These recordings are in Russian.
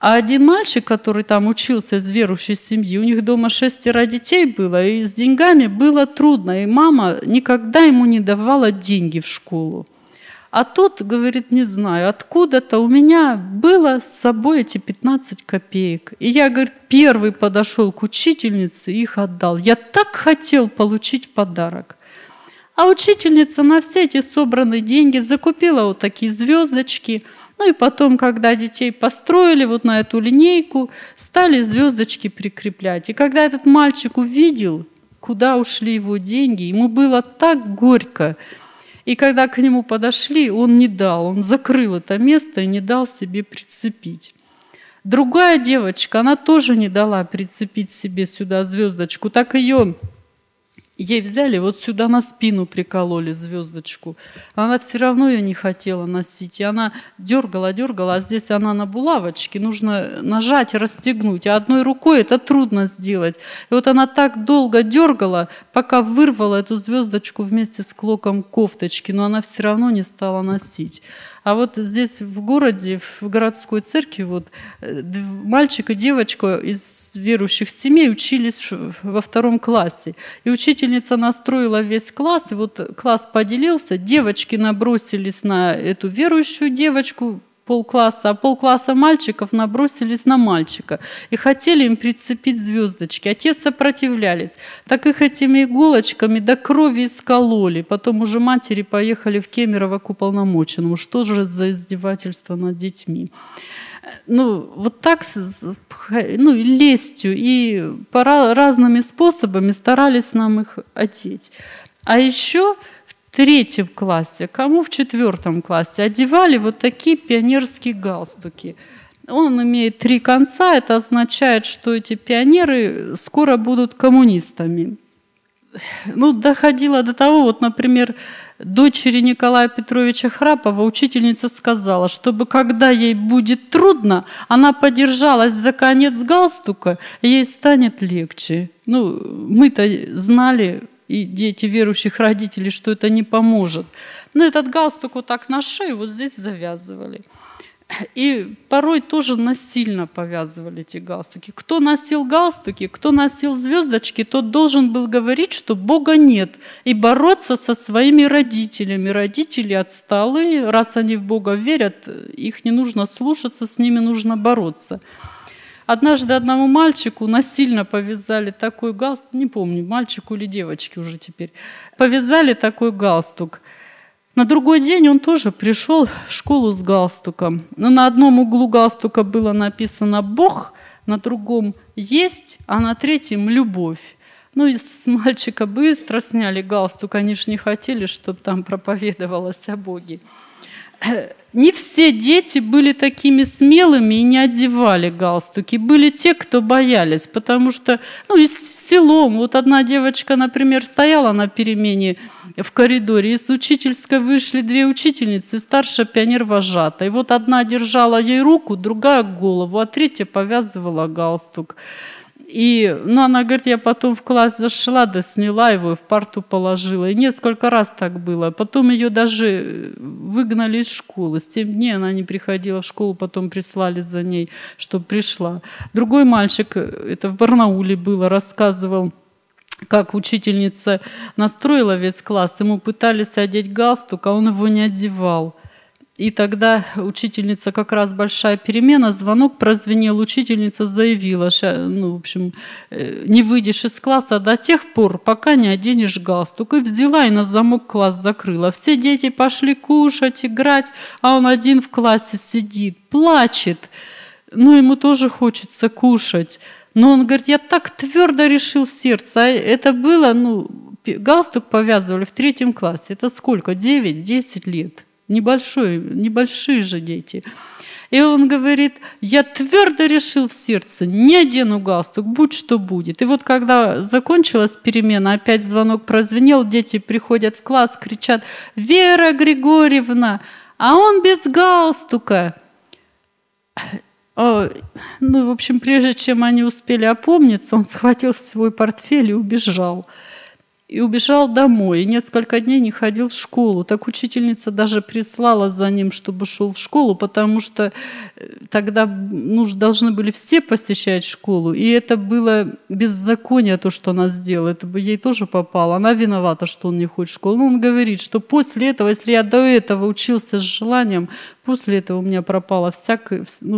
А один мальчик, который там учился из верующей семьи, у них дома 6 детей было, и с деньгами было трудно, и мама никогда ему не давала деньги в школу. А тот говорит, не знаю, откуда-то у меня было с собой эти 15 копеек. И я, говорит, первый подошел к учительнице и их отдал. Я так хотел получить подарок. А учительница на все эти собранные деньги закупила вот такие звездочки. Ну и потом, когда детей построили вот на эту линейку, стали звездочки прикреплять. И когда этот мальчик увидел, куда ушли его деньги, ему было так горько. И когда к нему подошли, он не дал, он закрыл это место и не дал себе прицепить. Другая девочка, она тоже не дала прицепить себе сюда звездочку, так ей взяли, вот сюда на спину прикололи звездочку. Она все равно ее не хотела носить. И она дергала, а здесь она на булавочке, нужно нажать, расстегнуть. А одной рукой это трудно сделать. И вот она так долго дергала, пока вырвала эту звездочку вместе с клоком кофточки, но она все равно не стала носить. А вот здесь в городе, в городской церкви, вот мальчик и девочка из верующих семей учились во 2 классе. И учительница настроила весь класс, и вот класс поделился, девочки набросились на эту верующую девочку, полкласса, а полкласса мальчиков набросились на мальчика и хотели им прицепить звездочки, а те сопротивлялись. Так их этими иголочками до крови искололи. Потом уже матери поехали в Кемерово к уполномоченному. Что же за издевательство над детьми? Ну, вот так, ну, и лестью, и разными способами старались нам их одеть. А еще в 3 классе, кому в 4 классе одевали вот такие пионерские галстуки. Он имеет 3 конца, это означает, что эти пионеры скоро будут коммунистами. Ну, доходило до того, вот, например, дочери Николая Петровича Храпова учительница сказала, чтобы когда ей будет трудно, она подержалась за конец галстука, ей станет легче. Ну, мы-то знали, и дети верующих родителей, что это не поможет. Но этот галстук вот так на шею вот здесь завязывали. И порой тоже насильно повязывали эти галстуки. Кто носил галстуки, кто носил звездочки, тот должен был говорить, что Бога нет, и бороться со своими родителями. Родители отсталые, раз они в Бога верят, их не нужно слушаться, с ними нужно бороться. Однажды одному мальчику насильно повязали такой галстук, не помню, мальчику или девочке уже теперь, повязали такой галстук. На другой день он тоже пришел в школу с галстуком. Но на одном углу галстука было написано «Бог», на другом «Есть», а на третьем «Любовь». Ну и с мальчика быстро сняли галстук, они же не хотели, чтобы там проповедовалось о Боге. Не все дети были такими смелыми и не одевали галстуки. Были те, кто боялись, потому что, ну, и с селом. Вот одна девочка, например, стояла на перемене в коридоре, из учительской вышли 2 учительницы, старшая пионер-вожатая. И вот одна держала ей руку, другая голову, а третья повязывала галстук. И, ну, она говорит, я потом в класс зашла, да сняла его и в парту положила. И несколько раз так было. Потом ее даже выгнали из школы. С 7 дней она не приходила в школу, потом прислали за ней, чтобы пришла. Другой мальчик, это в Барнауле было, рассказывал, как учительница настроила весь класс, ему пытались одеть галстук, а он его не одевал. И тогда учительница, как раз большая перемена, звонок прозвенел, учительница заявила, ну, в общем, не выйдешь из класса до тех пор, пока не оденешь галстук. И взяла и на замок класс закрыла. Все дети пошли кушать, играть, а он один в классе сидит, плачет. Ну, ему тоже хочется кушать. Но он говорит, я так твердо решил в сердце. А это было, ну, галстук повязывали в 3 классе. Это сколько? 9-10 лет. Небольшие же дети. И он говорит, я твердо решил в сердце, не одену галстук, будь что будет. И вот когда закончилась перемена, опять звонок прозвенел, дети приходят в класс, кричат, Вера Григорьевна, а он без галстука. Ну, в общем, прежде чем они успели опомниться, он схватил свой портфель и убежал. и убежал домой. И несколько дней не ходил в школу. Так учительница даже прислала за ним, чтобы шел в школу, потому что тогда должны были все посещать школу. И это было беззаконие, то, что она сделала. Это бы ей тоже попало. Она виновата, что он не ходит в школу. Но он говорит, что после этого, если я до этого учился с желанием, после этого у меня пропал всякий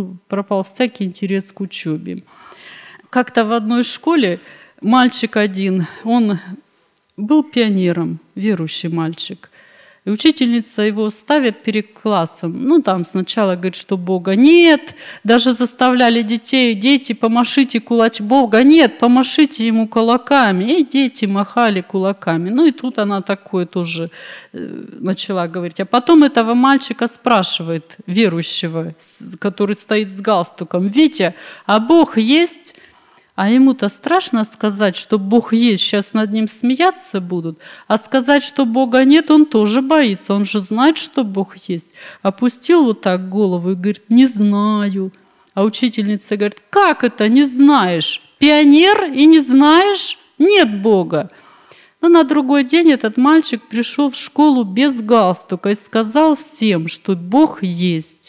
интерес к учебе. Как-то в одной школе мальчик один, он был пионером, верующий мальчик. И учительница его ставит перед классом. Там сначала говорит, что Бога нет. Даже заставляли детей: дети, помашите Бога нет, помашите ему кулаками. И дети махали кулаками. И тут она такое тоже начала говорить. А потом этого мальчика спрашивает, верующего, который стоит с галстуком: «Витя, а Бог есть?» А ему-то страшно сказать, что Бог есть, сейчас над ним смеяться будут. А сказать, что Бога нет, он тоже боится. Он же знает, что Бог есть. Опустил вот так голову и говорит: «Не знаю». А учительница говорит: «Как это не знаешь? Пионер и не знаешь? Нет Бога». Но на другой день этот мальчик пришел в школу без галстука и сказал всем, что Бог есть.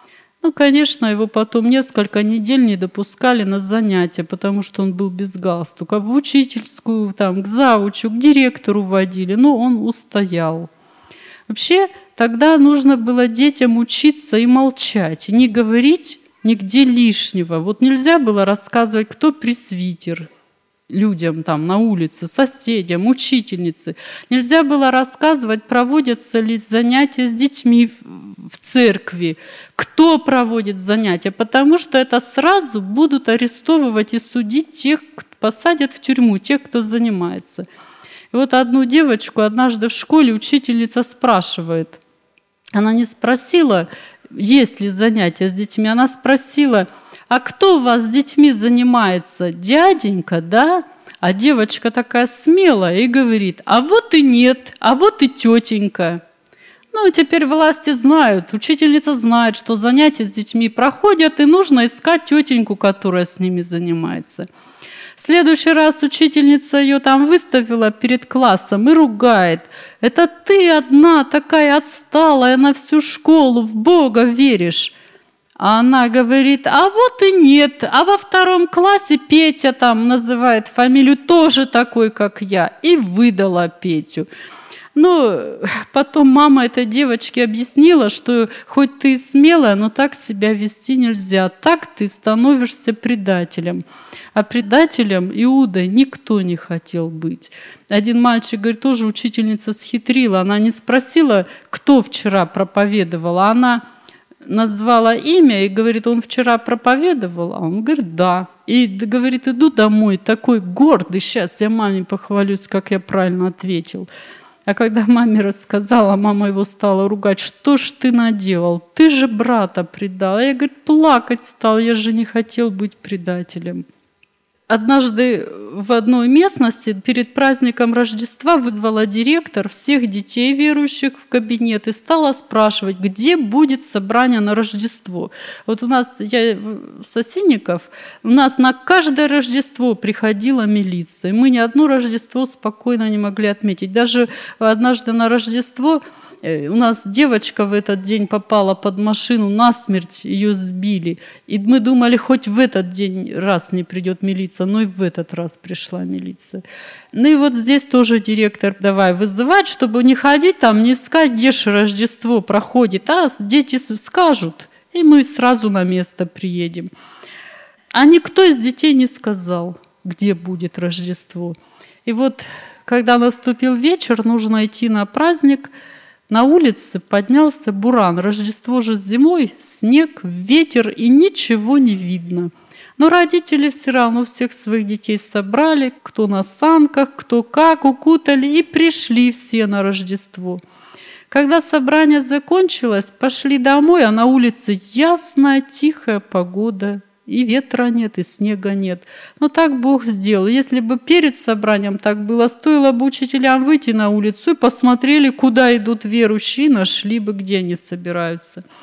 Конечно, его потом несколько недель не допускали на занятия, потому что он был без галстука. В учительскую, к завучу, к директору водили, но он устоял. Вообще, тогда нужно было детям учиться и молчать, и не говорить нигде лишнего. Вот нельзя было рассказывать, кто пресвитер людям на улице, соседям, учительнице. Нельзя было рассказывать, проводятся ли занятия с детьми в церкви, кто проводит занятия, потому что это сразу будут арестовывать и судить тех, посадят в тюрьму, тех, кто занимается. И вот одну девочку однажды в школе учительница спрашивает. Она не спросила, есть ли занятия с детьми, она спросила: «А кто у вас с детьми занимается? Дяденька, да?» А девочка такая смелая и говорит: «А вот и нет, а вот и тетенька». Теперь власти знают, учительница знает, что занятия с детьми проходят, и нужно искать тетеньку, которая с ними занимается. В следующий раз учительница ее выставила перед классом и ругает: «Это ты одна такая отсталая на всю школу, в Бога веришь». А она говорит: «А вот и нет, а во 2 классе Петя называет фамилию, тоже такой, как я», и выдала Петю. Потом мама этой девочки объяснила, что хоть ты и смелая, но так себя вести нельзя, так ты становишься предателем. А предателем Иудой никто не хотел быть. Один мальчик, говорит, тоже учительница схитрила, она не спросила, кто вчера проповедовал, а она назвала имя и говорит: «Он вчера проповедовал?» А он говорит: «Да». И говорит: «Иду домой, такой гордый, сейчас я маме похвалюсь, как я правильно ответил». А когда маме рассказала, мама его стала ругать: «Что ж ты наделал? Ты же брата предал». А я, говорит, плакать стал, я же не хотел быть предателем. Однажды в одной местности перед праздником Рождества вызвала директор всех детей верующих в кабинет и стала спрашивать, где будет собрание на Рождество. Вот у нас, я с Осинников, у нас на каждое Рождество приходила милиция. Мы ни одно Рождество спокойно не могли отметить. Даже однажды на Рождество у нас девочка в этот день попала под машину, насмерть ее сбили. И мы думали, хоть в этот день раз не придет милиция, но и в этот раз пришла милиция. И вот здесь тоже директор давай вызывать, чтобы не ходить не искать, где же Рождество проходит, а дети скажут, и мы сразу на место приедем. А никто из детей не сказал, где будет Рождество. И вот, когда наступил вечер, нужно идти на праздник, на улице поднялся буран. Рождество же зимой, снег, ветер, и ничего не видно. Но родители все равно всех своих детей собрали, кто на санках, кто как, укутали, и пришли все на Рождество. Когда собрание закончилось, пошли домой, а на улице ясная, тихая погода. И ветра нет, и снега нет. Но так Бог сделал. Если бы перед собранием так было, стоило бы учителям выйти на улицу и посмотрели, куда идут верующие, и нашли бы, где они собираются.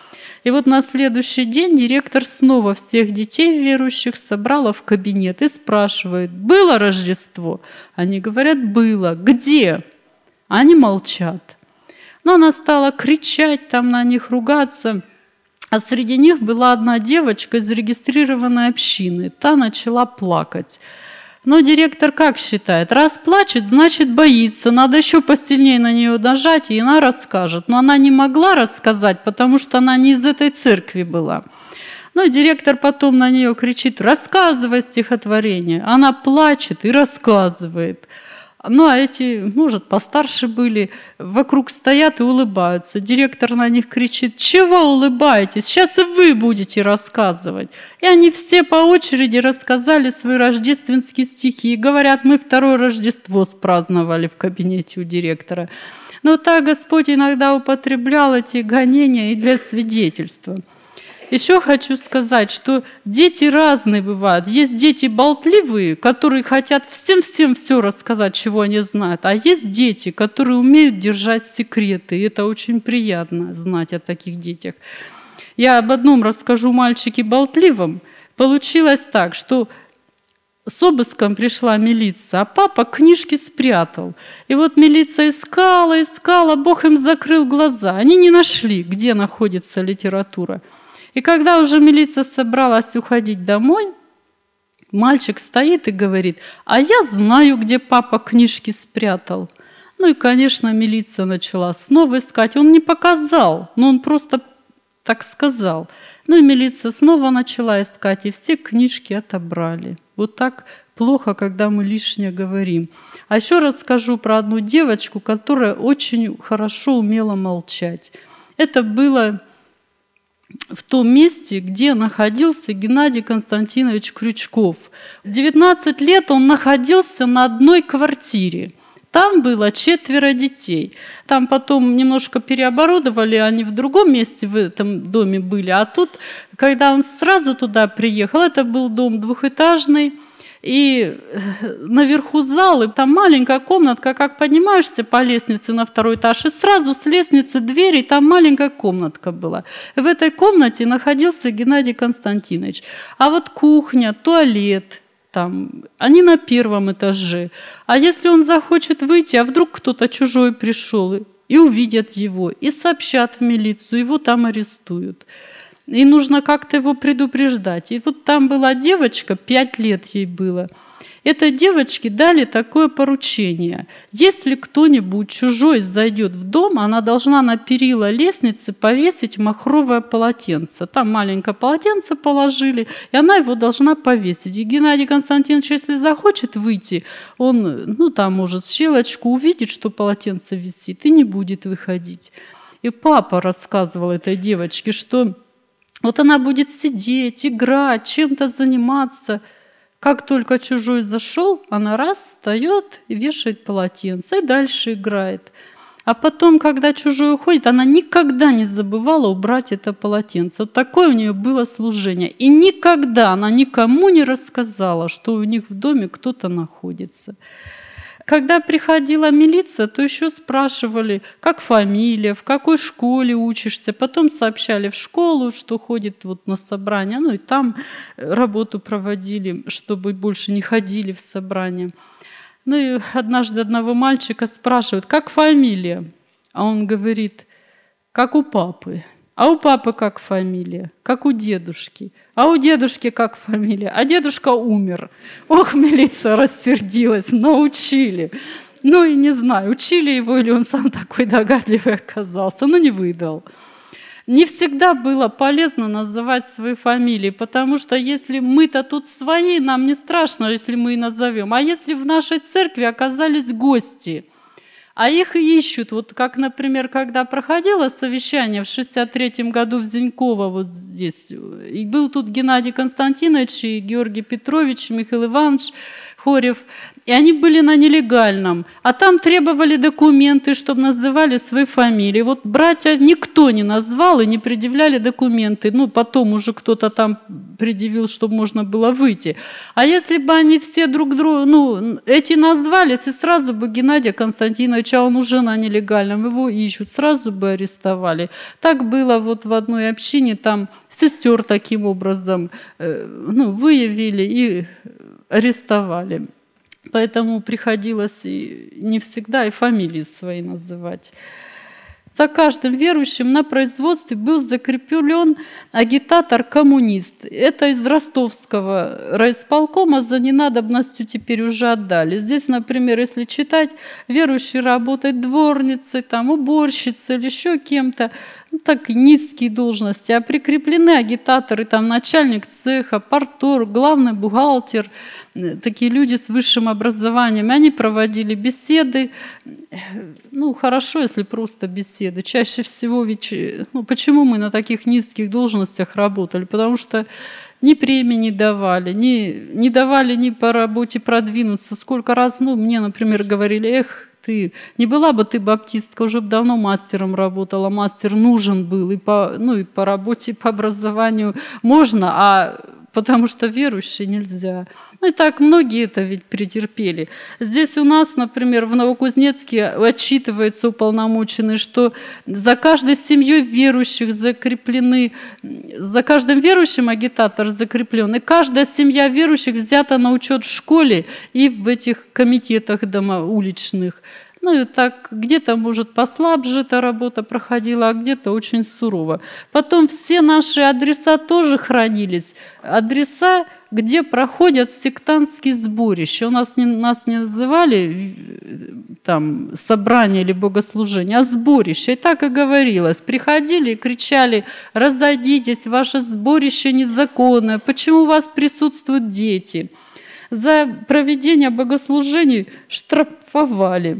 И вот на следующий день директор снова всех детей верующих собрала в кабинет и спрашивает: было Рождество? Они говорят: было. Где? Они молчат. Но она стала кричать там на них, ругаться. А среди них была одна девочка из зарегистрированной общины. Та начала плакать. Но директор как считает? Раз плачет, значит боится. Надо еще посильнее на нее нажать, и она расскажет. Но она не могла рассказать, потому что она не из этой церкви была. Но директор потом на нее кричит: рассказывай стихотворение. Она плачет и рассказывает. Ну, а эти, может, постарше были, вокруг стоят и улыбаются. Директор на них кричит: чего улыбаетесь? Сейчас и вы будете рассказывать. И они все по очереди рассказали свои рождественские стихи. И говорят: мы второе Рождество спраздновали в кабинете у директора. Но так Господь иногда употреблял эти гонения и для свидетельства. Еще хочу сказать, что дети разные бывают. Есть дети болтливые, которые хотят всем все рассказать, чего они знают. А есть дети, которые умеют держать секреты. И это очень приятно знать о таких детях. Я об одном расскажу мальчике болтливом. Получилось так, что с обыском пришла милиция, а папа книжки спрятал. И вот милиция искала, Бог им закрыл глаза. Они не нашли, где находится литература. И когда уже милиция собралась уходить домой, мальчик стоит и говорит: а я знаю, где папа книжки спрятал. Ну и, конечно, милиция начала снова искать. Он не показал, но он просто так сказал. Ну и милиция снова начала искать, и все книжки отобрали. Вот так плохо, когда мы лишнее говорим. А еще расскажу про одну девочку, которая очень хорошо умела молчать. Это было в том месте, где находился Геннадий Константинович Крючков. В 19 лет он находился на одной квартире. Там было 4 детей. Там потом немножко переоборудовали, они в другом месте в этом доме были. А тут, когда он сразу туда приехал, это был дом двухэтажный, и наверху зал, и там маленькая комнатка, как поднимаешься по лестнице на 2-й этаж, и сразу с лестницы двери, там маленькая комнатка была. И в этой комнате находился Геннадий Константинович. А вот кухня, туалет, там, они на 1-м этаже. А если он захочет выйти, а вдруг кто-то чужой пришел, и увидят его, и сообщат в милицию, его там арестуют. И нужно как-то его предупреждать. И вот там была девочка, 5 лет ей было. Этой девочке дали такое поручение. Если кто-нибудь чужой зайдет в дом, она должна на перила лестницы повесить махровое полотенце. Там маленькое полотенце положили, и она его должна повесить. И Геннадий Константинович, если захочет выйти, он, там, может, щелочку увидит, что полотенце висит, и не будет выходить. И папа рассказывал этой девочке, что вот она будет сидеть, играть, чем-то заниматься. Как только чужой зашел, она раз встает и вешает полотенце, и дальше играет. А потом, когда чужой уходит, она никогда не забывала убрать это полотенце. Вот такое у нее было служение. И никогда она никому не рассказала, что у них в доме кто-то находится. Когда приходила милиция, то еще спрашивали, как фамилия, в какой школе учишься. Потом сообщали в школу, что ходит вот на собрание. И там работу проводили, чтобы больше не ходили в собрание. И однажды одного мальчика спрашивают, как фамилия? А он говорит, как у папы. А у папы как фамилия? Как у дедушки. А у дедушки как фамилия? А дедушка умер. Ох, милиция рассердилась, научили. И не знаю, учили его или он сам такой догадливый оказался, но не выдал. Не всегда было полезно называть свои фамилии, потому что если мы-то тут свои, нам не страшно, если мы и назовем. А если в нашей церкви оказались гости, а их ищут, вот как, например, когда проходило совещание в 1963 году в Зиньково, вот здесь, и был тут Геннадий Константинович, и Георгий Петрович, и Михаил Иванович Хорев, и они были на нелегальном, а там требовали документы, чтобы называли свои фамилии. Вот братья никто не назвал и не предъявляли документы, потом уже кто-то там предъявил, чтобы можно было выйти. А если бы они все друг друга, эти назвались, и сразу бы Геннадия Константиновича, он уже на нелегальном, его ищут, сразу бы арестовали. Так было вот в одной общине, там сестер таким образом выявили и арестовали. Поэтому приходилось не всегда и фамилии свои называть. За каждым верующим на производстве был закреплен агитатор-коммунист. Это из ростовского райисполкома, за ненадобностью теперь уже отдали. Здесь, например, если читать, верующий работает дворницей, там, уборщицей или еще кем-то, так низкие должности, а прикреплены агитаторы, там, начальник цеха, парторг, главный бухгалтер, такие люди с высшим образованием. Они проводили беседы, хорошо, если просто беседы. Чаще всего ведь, почему мы на таких низких должностях работали? Потому что ни премии не давали, не давали ни по работе продвинуться. Сколько раз, мне, например, говорили, ты не была бы ты баптистка, уже бы давно мастером работала, мастер нужен был, и по работе, и по образованию можно, потому что верующие нельзя. И так многие это ведь претерпели. Здесь у нас, например, в Новокузнецке отчитывается уполномоченный, что за каждой семьей верующих закреплены, за каждым верующим агитатор закреплен, и каждая семья верующих взята на учет в школе и в этих комитетах уличных. И так где-то, может, послабже эта работа проходила, а где-то очень сурово. Потом все наши адреса тоже хранились. Адреса, где проходят сектантские сборища. Нас не называли там собрание или богослужение, а сборище. И так и говорилось. Приходили и кричали: разойдитесь, ваше сборище незаконное. Почему у вас присутствуют дети? За проведение богослужений штрафовали.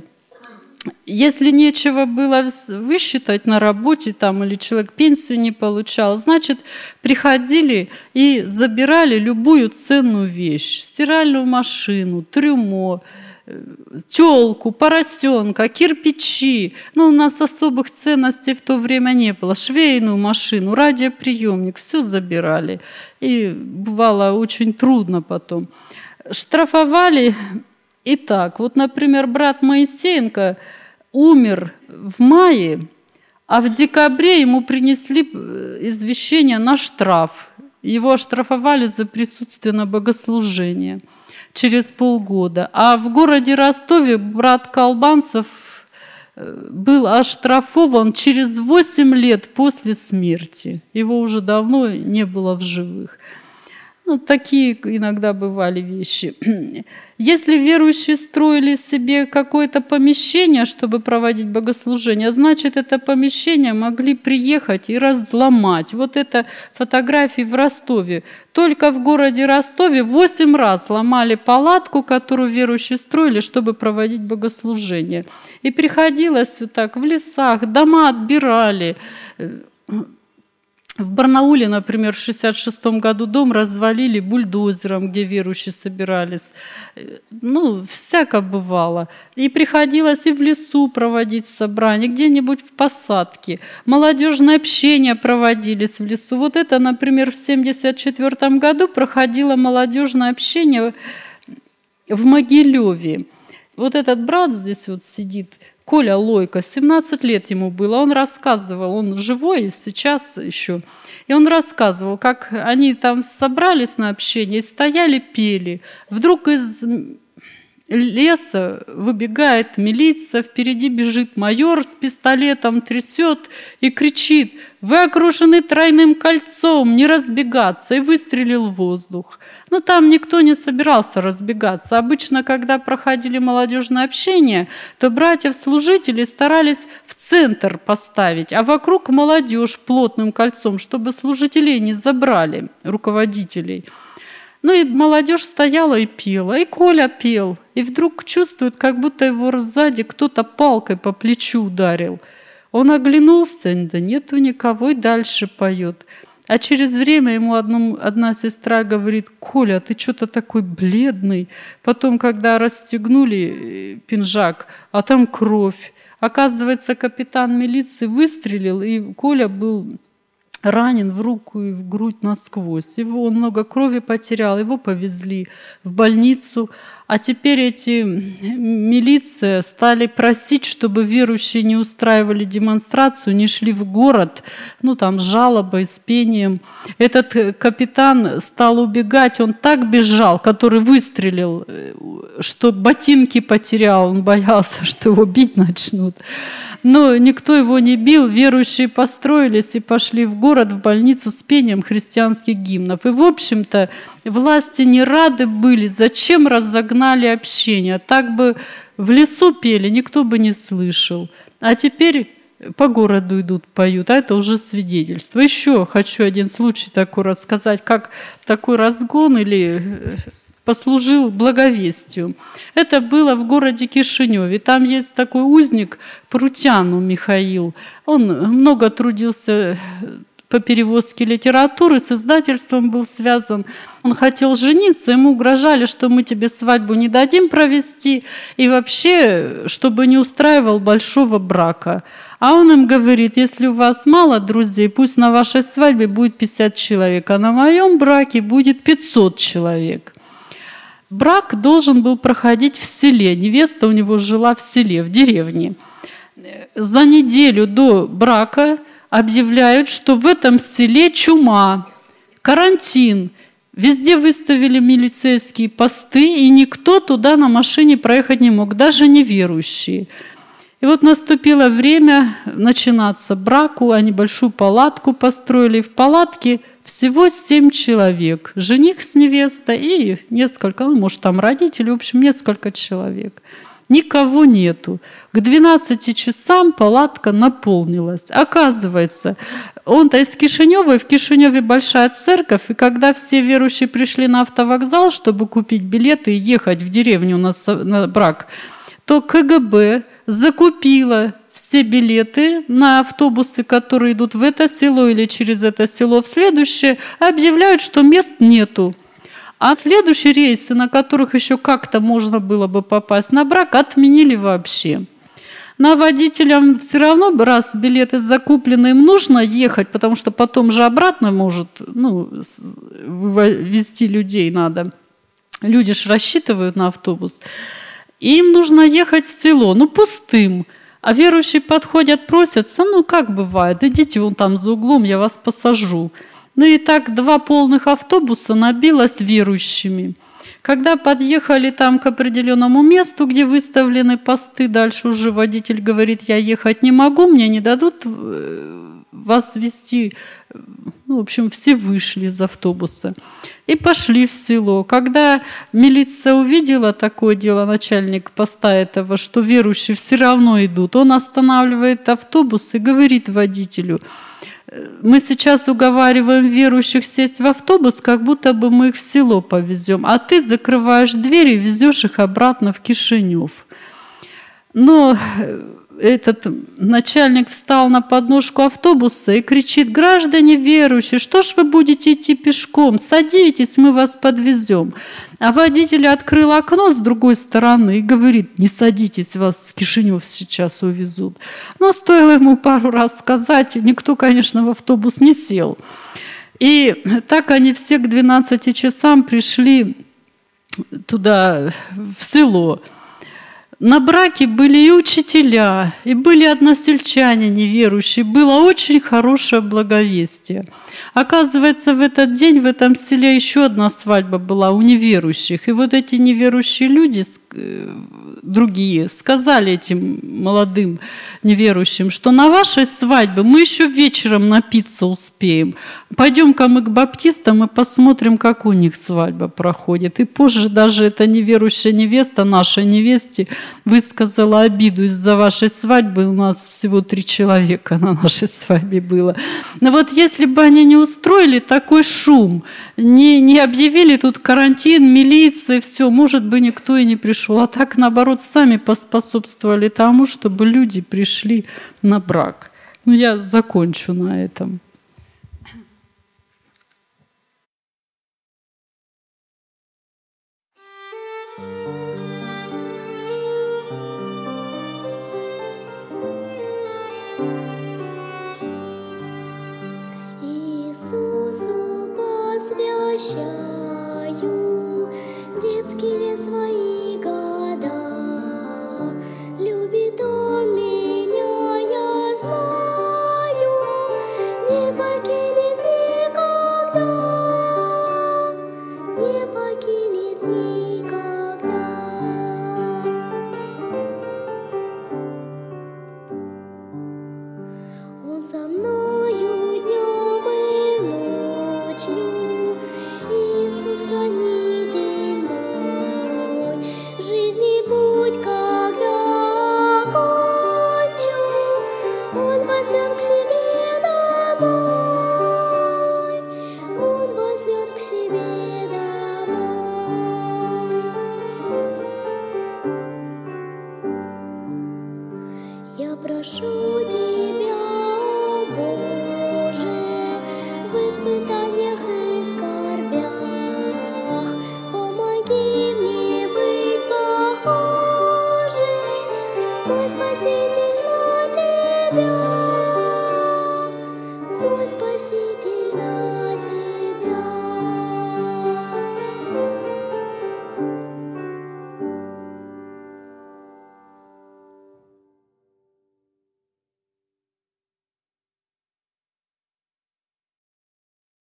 Если нечего было высчитать на работе или человек пенсию не получал, значит, приходили и забирали любую ценную вещь. Стиральную машину, трюмо, тёлку, поросенка, кирпичи. У нас особых ценностей в то время не было. Швейную машину, радиоприемник, все забирали. И бывало очень трудно потом. Штрафовали. Итак, например, брат Моисеенко умер в мае, а в декабре ему принесли извещение на штраф. Его оштрафовали за присутствие на богослужении через полгода. А в городе Ростове брат Колбанцев был оштрафован через 8 лет после смерти. Его уже давно не было в живых. Такие иногда бывали вещи. Если верующие строили себе какое-то помещение, чтобы проводить богослужение, значит, это помещение могли приехать и разломать. Это фотографии в Ростове. Только в городе Ростове 8 раз ломали палатку, которую верующие строили, чтобы проводить богослужение. И приходилось так в лесах, дома отбирали. В Барнауле, например, в 1966 году дом развалили бульдозером, где верующие собирались. Всяко бывало. И приходилось и в лесу проводить собрания, где-нибудь в посадке. Молодежные общения проводились в лесу. Это, например, в 1974 году проходило молодежное общение в Могилеве. Этот брат здесь сидит, Коля Лойко, 17 лет ему было, он рассказывал, он живой сейчас еще, и он рассказывал, как они там собрались на общение, стояли, пели. Вдруг из леса выбегает милиция, впереди бежит майор с пистолетом, трясет и кричит: «Вы окружены тройным кольцом, не разбегаться!» и выстрелил в воздух. Там никто не собирался разбегаться. Обычно, когда проходили молодежное общение, то братьев-служителей старались в центр поставить, а вокруг молодежь плотным кольцом, чтобы служителей не забрали, руководителей. И молодежь стояла и пела, и Коля пел, и вдруг чувствует, как будто его сзади кто-то палкой по плечу ударил. Он оглянулся, да нету никого, и дальше поет. А через время ему одна сестра говорит: «Коля, ты что-то такой бледный». Потом, когда расстегнули пинжак, а там кровь. Оказывается, капитан милиции выстрелил, и Коля был ранен в руку и в грудь насквозь. Он много крови потерял, его повезли в больницу. А теперь эти милиция стали просить, чтобы верующие не устраивали демонстрацию, не шли в город, там с жалобой, с пением. Этот капитан стал убегать, он так бежал, который выстрелил, что ботинки потерял, он боялся, что его бить начнут. Но никто его не бил, верующие построились и пошли в город, в больницу с пением христианских гимнов. И, в общем-то, власти не рады были, зачем разогнали общение. Так бы в лесу пели, никто бы не слышал. А теперь по городу идут, поют, а это уже свидетельство. Еще хочу один случай такой рассказать, как такой разгон или послужил благовестию. Это было в городе Кишиневе. Там есть такой узник Прутяну Михаил. Он много трудился по перевозке литературы, с издательством был связан. Он хотел жениться, ему угрожали, что мы тебе свадьбу не дадим провести, и вообще, чтобы не устраивал большого брака. А он им говорит, если у вас мало друзей, пусть на вашей свадьбе будет 50 человек, а на моем браке будет 500 человек. Брак должен был проходить в селе. Невеста у него жила в селе, в деревне. За неделю до брака объявляют, что в этом селе чума, карантин. Везде выставили милицейские посты, и никто туда на машине проехать не мог, даже неверующие. И вот наступило время начинаться браку, они большую палатку построили. В палатке всего 7 человек. Жених с невестой и несколько, может, там родители, в общем, несколько человек. Никого нету. К 12 часам палатка наполнилась. Оказывается, он-то из Кишинева, и в Кишиневе большая церковь, и когда все верующие пришли на автовокзал, чтобы купить билеты и ехать в деревню на брак, то КГБ закупила все билеты на автобусы, которые идут в это село или через это село в следующее, объявляют, что мест нету. А следующие рейсы, на которых еще как-то можно было бы попасть на брак, отменили вообще. На водителям все равно, раз билеты закуплены, им нужно ехать, потому что потом же обратно может, везти людей надо. Люди же рассчитывают на автобус. Им нужно ехать в село, пустым. А верующие подходят, просятся, как бывает, идите вон там за углом, я вас посажу. И так 2 полных автобуса набилось верующими. Когда подъехали там к определенному месту, где выставлены посты, дальше уже водитель говорит, я ехать не могу, мне не дадут вас везти. В общем, все вышли из автобуса и пошли в село. Когда милиция увидела такое дело, начальник поста этого, что верующие все равно идут, он останавливает автобус и говорит водителю, мы сейчас уговариваем верующих сесть в автобус, как будто бы мы их в село повезем, а ты закрываешь дверь и везешь их обратно в Кишинев. Но этот начальник встал на подножку автобуса и кричит, граждане верующие, что ж вы будете идти пешком? Садитесь, мы вас подвезем. А водитель открыл окно с другой стороны и говорит, не садитесь, вас в Кишинев сейчас увезут. Но стоило ему пару раз сказать, никто, конечно, в автобус не сел. И так они все к 12 часам пришли туда, в село. На браке были и учителя, и были односельчане неверующие. Было очень хорошее благовестие. Оказывается, в этот день в этом селе еще одна свадьба была у неверующих. И вот эти неверующие люди, другие, сказали этим молодым неверующим, что на вашей свадьбе мы еще вечером напиться успеем. Пойдем-ка мы к баптистам и посмотрим, как у них свадьба проходит. И позже даже эта неверующая невеста нашей невесте высказала обиду из-за вашей свадьбы. У нас всего 3 человека на нашей свадьбе было. Но вот если бы они не устроили такой шум, не объявили тут карантин, милиция, все, может бы никто и не пришел. А так, наоборот, сами поспособствовали тому, чтобы люди пришли на брак. Я закончу на этом. И прощай.